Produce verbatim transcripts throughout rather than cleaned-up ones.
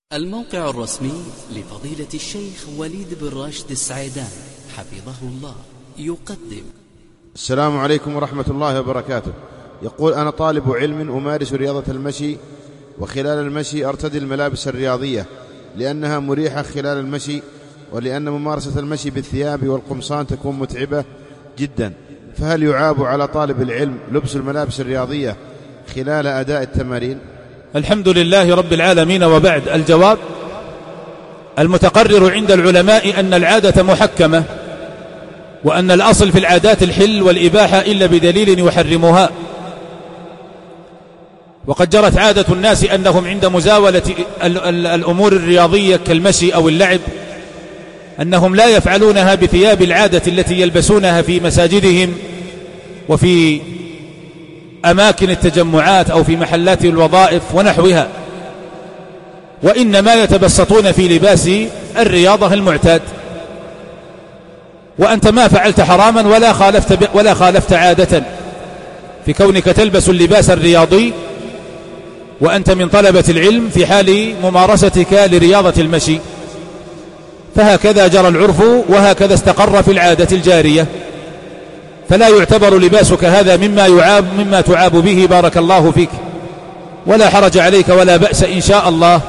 الموقع الرسمي لفضيلة الشيخ وليد بن راشد السعيدان حفظه الله يقدم. السلام عليكم ورحمة الله وبركاته. يقول: أنا طالب علم أمارس رياضة المشي، وخلال المشي أرتدي الملابس الرياضية لأنها مريحة خلال المشي، ولأن ممارسة المشي بالثياب والقمصان تكون متعبة جدا، فهل يعاب على طالب العلم لبس الملابس الرياضية خلال أداء التمارين؟ الحمد لله رب العالمين. وبعد، الجواب: المتقرر عند العلماء أن العادة محكمة، وأن الأصل في العادات الحل والإباحة إلا بدليل يحرمها. وقد جرت عادة الناس أنهم عند مزاولة الأمور الرياضية كالمشي أو اللعب أنهم لا يفعلونها بثياب العادة التي يلبسونها في مساجدهم وفي أماكن التجمعات أو في محلات الوظائف ونحوها، وإنما يتبسطون في لباس الرياضة المعتاد. وأنت ما فعلت حراما ولا خالفت, ولا خالفت عادة في كونك تلبس اللباس الرياضي وأنت من طلبة العلم في حال ممارستك لرياضة المشي، فهكذا جرى العرف وهكذا استقر في العادة الجارية، فلا يعتبر لباسك هذا مما يعاب مما تعاب به، بارك الله فيك، ولا حرج عليك ولا بأس إن شاء الله،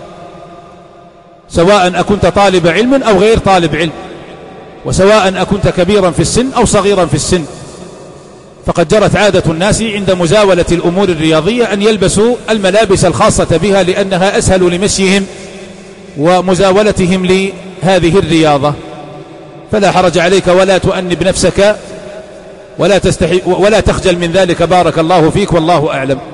سواء أكنت طالب علم أو غير طالب علم، وسواء أكنت كبيرا في السن أو صغيرا في السن. فقد جرت عادة الناس عند مزاولة الأمور الرياضية أن يلبسوا الملابس الخاصة بها لأنها أسهل لمشيهم ومزاولتهم لهذه الرياضة، فلا حرج عليك ولا تؤنب نفسك ولا تستحي ولا تخجل من ذلك، بارك الله فيك، والله أعلم.